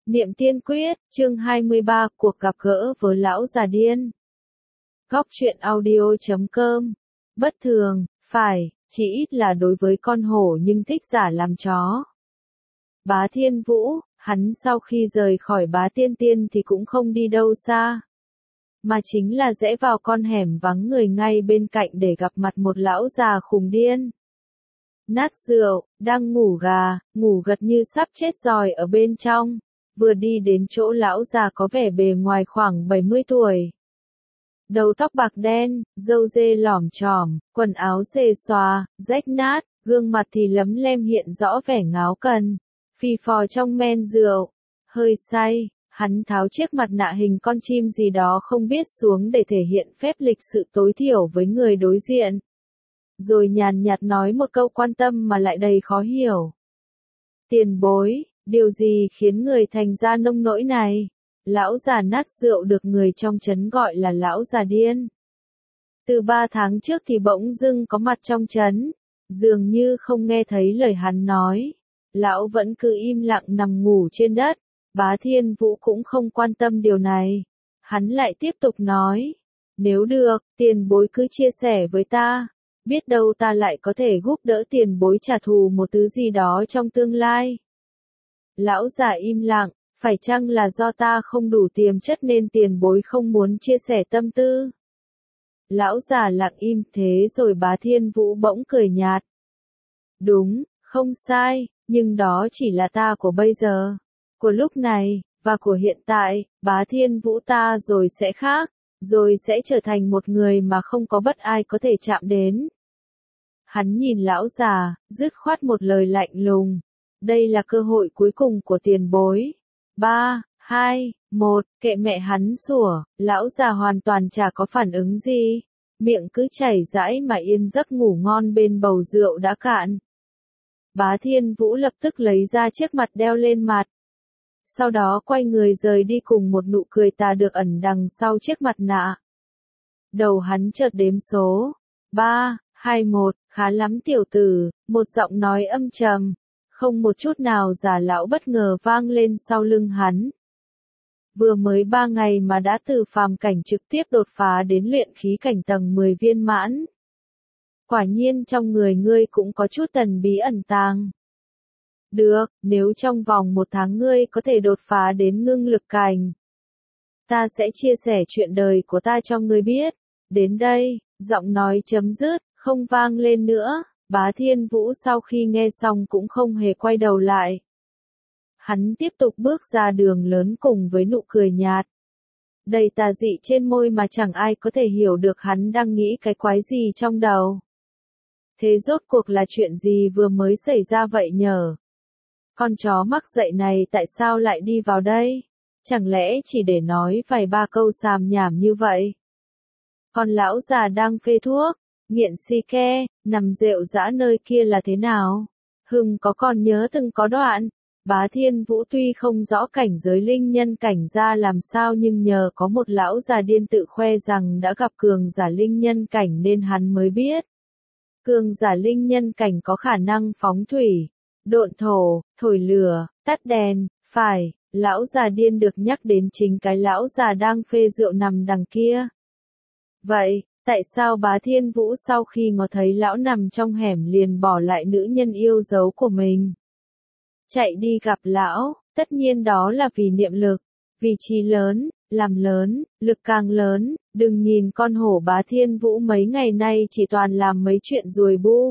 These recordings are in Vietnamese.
Niệm Tiên Quyết, chương 23, cuộc gặp gỡ với lão già điên. Góc truyện audio.com. Bất thường, phải, chỉ ít là đối với con hổ nhưng thích giả làm chó. Bá Thiên Vũ, hắn sau khi rời khỏi Bá Tiên Tiên thì cũng không đi đâu xa, mà chính là rẽ vào con hẻm vắng người ngay bên cạnh để gặp mặt một lão già khùng điên. Nát rượu, đang ngủ gà, ngủ gật như sắp chết rồi ở bên trong. Vừa đi đến chỗ lão già có vẻ bề ngoài khoảng 70 tuổi. Đầu tóc bạc đen, râu dê lỏm chỏm, quần áo xề xòa, rách nát, gương mặt thì lấm lem hiện rõ vẻ ngáo cần, phì phò trong men rượu, hơi say, hắn tháo chiếc mặt nạ hình con chim gì đó không biết xuống để thể hiện phép lịch sự tối thiểu với người đối diện. Rồi nhàn nhạt nói một câu quan tâm mà lại đầy khó hiểu. Tiền bối. Điều gì khiến người thành ra nông nỗi này? Lão già nát rượu được người trong trấn gọi là lão già điên. Từ 3 tháng trước thì bỗng dưng có mặt trong trấn, dường như không nghe thấy lời hắn nói. Lão vẫn cứ im lặng nằm ngủ trên đất, Bá Thiên Vũ cũng không quan tâm điều này. Hắn lại tiếp tục nói, nếu được, tiền bối cứ chia sẻ với ta, biết đâu ta lại có thể giúp đỡ tiền bối trả thù một thứ gì đó trong tương lai. Lão già im lặng, phải chăng là do ta không đủ tiềm chất nên tiền bối không muốn chia sẻ tâm tư? Lão già lặng im thế rồi Bá Thiên Vũ bỗng cười nhạt. Đúng, không sai, nhưng đó chỉ là ta của bây giờ, của lúc này, và của hiện tại, Bá Thiên Vũ ta rồi sẽ khác, rồi sẽ trở thành một người mà không có bất ai có thể chạm đến. Hắn nhìn lão già, dứt khoát một lời lạnh lùng. Đây là cơ hội cuối cùng của tiền bối. 3, 2, 1, kệ mẹ hắn sủa, lão già hoàn toàn chả có phản ứng gì. Miệng cứ chảy rãi mà yên giấc ngủ ngon bên bầu rượu đã cạn. Bá Thiên Vũ lập tức lấy ra chiếc mặt đeo lên mặt. Sau đó quay người rời đi cùng một nụ cười tà được ẩn đằng sau chiếc mặt nạ. Đầu hắn chợt đếm số. 3, 2, 1, khá lắm tiểu tử, một giọng nói âm trầm. Không một chút nào già lão bất ngờ vang lên sau lưng hắn. Vừa mới 3 ngày mà đã từ phàm cảnh trực tiếp đột phá đến luyện khí cảnh tầng 10 viên mãn. Quả nhiên trong người ngươi cũng có chút thần bí ẩn tàng. Được, nếu trong vòng 1 tháng ngươi có thể đột phá đến ngưng lực cảnh, ta sẽ chia sẻ chuyện đời của ta cho ngươi biết. Đến đây, giọng nói chấm dứt, không vang lên nữa. Bá Thiên Vũ sau khi nghe xong cũng không hề quay đầu lại. Hắn tiếp tục bước ra đường lớn cùng với nụ cười nhạt. Đầy tà dị trên môi mà chẳng ai có thể hiểu được hắn đang nghĩ cái quái gì trong đầu. Thế rốt cuộc là chuyện gì vừa mới xảy ra vậy nhở? Con chó mắc dậy này tại sao lại đi vào đây? Chẳng lẽ chỉ để nói vài ba câu xàm nhảm như vậy? Con lão già đang phê thuốc, nghiện xì ke, nằm rệu rã nơi kia là thế nào? Có còn nhớ từng có đoạn, Bá Thiên Vũ tuy không rõ cảnh giới linh nhân cảnh ra làm sao nhưng nhờ có một lão già điên tự khoe rằng đã gặp cường giả linh nhân cảnh nên hắn mới biết. Cường giả linh nhân cảnh có khả năng phóng thủy, độn thổ, thổi lửa, tắt đèn, phải, lão già điên được nhắc đến chính cái lão già đang phê rượu nằm đằng kia. Vậy, tại sao Bá Thiên Vũ sau khi ngó thấy lão nằm trong hẻm liền bỏ lại nữ nhân yêu dấu của mình? Chạy đi gặp lão, tất nhiên đó là vì niệm lực, vì chí lớn, làm lớn, lực càng lớn, đừng nhìn con hổ Bá Thiên Vũ mấy ngày nay chỉ toàn làm mấy chuyện ruồi bu.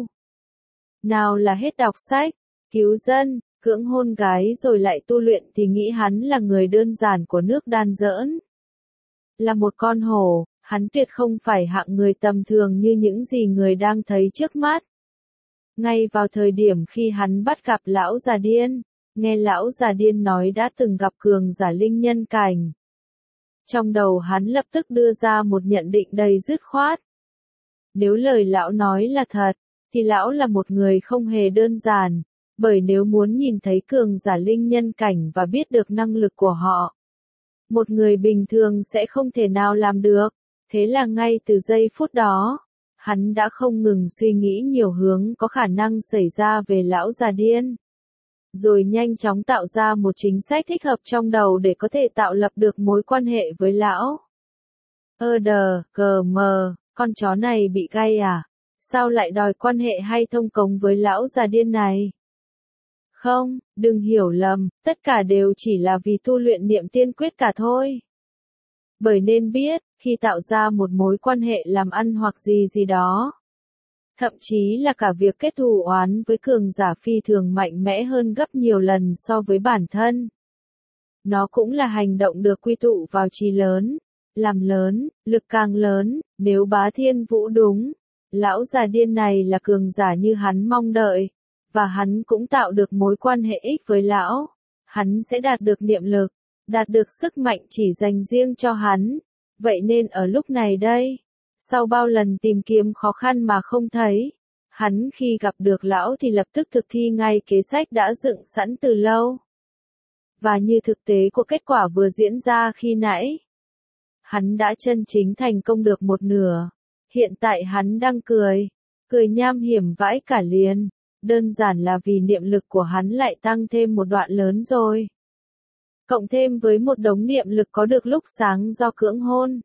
Nào là hết đọc sách, cứu dân, cưỡng hôn gái rồi lại tu luyện thì nghĩ hắn là người đơn giản của nước đan giỡn. Là một con hổ. Hắn tuyệt không phải hạng người tầm thường như những gì người đang thấy trước mắt. Ngay vào thời điểm khi hắn bắt gặp lão già điên, nghe lão già điên nói đã từng gặp cường giả linh nhân cảnh. Trong đầu hắn lập tức đưa ra một nhận định đầy dứt khoát. Nếu lời lão nói là thật, thì lão là một người không hề đơn giản, bởi nếu muốn nhìn thấy cường giả linh nhân cảnh và biết được năng lực của họ, một người bình thường sẽ không thể nào làm được. Thế là ngay từ giây phút đó, hắn đã không ngừng suy nghĩ nhiều hướng có khả năng xảy ra về lão già điên. rồi nhanh chóng tạo ra một chính sách thích hợp trong đầu để có thể tạo lập được mối quan hệ với lão. Con chó này bị gay à? Sao lại đòi quan hệ hay thông cống với lão già điên này? Không, đừng hiểu lầm, tất cả đều chỉ là vì tu luyện niệm tiên quyết cả thôi. Bởi nên biết, khi tạo ra một mối quan hệ làm ăn hoặc gì gì đó, thậm chí là cả việc kết thù oán với cường giả phi thường mạnh mẽ hơn gấp nhiều lần so với bản thân. Nó cũng là hành động được quy tụ vào chí lớn, làm lớn, lực càng lớn, nếu Bá Thiên Vũ đúng. Lão già điên này là cường giả như hắn mong đợi, và hắn cũng tạo được mối quan hệ ích với lão. Hắn sẽ đạt được niệm lực, đạt được sức mạnh chỉ dành riêng cho hắn. Vậy nên ở lúc này đây, sau bao lần tìm kiếm khó khăn mà không thấy, hắn khi gặp được lão thì lập tức thực thi ngay kế sách đã dựng sẵn từ lâu. Và như thực tế của kết quả vừa diễn ra khi nãy, hắn đã chân chính thành công được một nửa. Hiện tại hắn đang cười nham hiểm vãi cả liền, đơn giản là vì niệm lực của hắn lại tăng thêm một đoạn lớn rồi. Cộng thêm với một đống niệm lực có được lúc sáng do cưỡng hôn.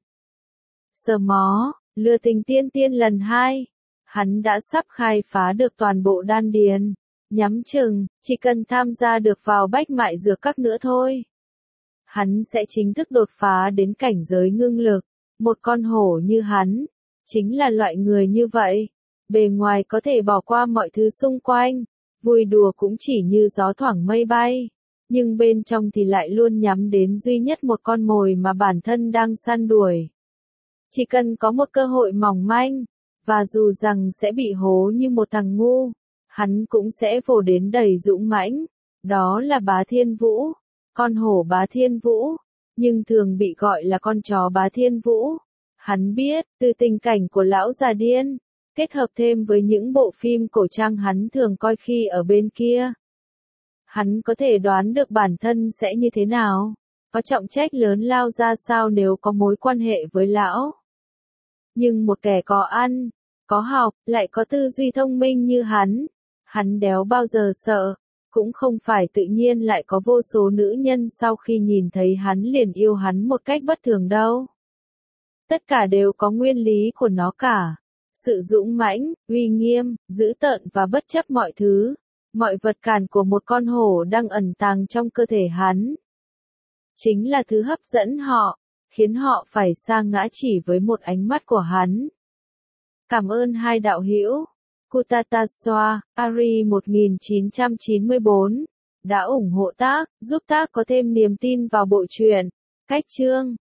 Sờ mó, lừa tình tiên lần 2, hắn đã sắp khai phá được toàn bộ đan điền, nhắm chừng, chỉ cần tham gia được vào bách mại dược các nữa thôi. Hắn sẽ chính thức đột phá đến cảnh giới ngưng lực, một con hổ như hắn. Chính là loại người như vậy, bề ngoài có thể bỏ qua mọi thứ xung quanh, vui đùa cũng chỉ như gió thoảng mây bay, nhưng bên trong thì lại luôn nhắm đến duy nhất một con mồi mà bản thân đang săn đuổi. Chỉ cần có một cơ hội mỏng manh, và dù rằng sẽ bị hố như một thằng ngu, hắn cũng sẽ vồ đến đầy dũng mãnh. Đó là Bá Thiên Vũ, con hổ Bá Thiên Vũ, nhưng thường bị gọi là con chó Bá Thiên Vũ. Hắn biết, từ tình cảnh của lão già điên, kết hợp thêm với những bộ phim cổ trang hắn thường coi khi ở bên kia. Hắn có thể đoán được bản thân sẽ như thế nào, có trọng trách lớn lao ra sao nếu có mối quan hệ với lão. Nhưng một kẻ có ăn, có học, lại có tư duy thông minh như hắn đéo bao giờ sợ, cũng không phải tự nhiên lại có vô số nữ nhân sau khi nhìn thấy hắn liền yêu hắn một cách bất thường đâu. Tất cả đều có nguyên lý của nó cả. Sự dũng mãnh, uy nghiêm, dữ tợn và bất chấp mọi thứ, mọi vật cản của một con hổ đang ẩn tàng trong cơ thể hắn. Chính là thứ hấp dẫn họ, khiến họ phải sa ngã chỉ với một ánh mắt của hắn. Cảm ơn hai đạo hữu, Kutataswa, Ari 1994, đã ủng hộ tác, giúp tác có thêm niềm tin vào bộ truyện. Cách chương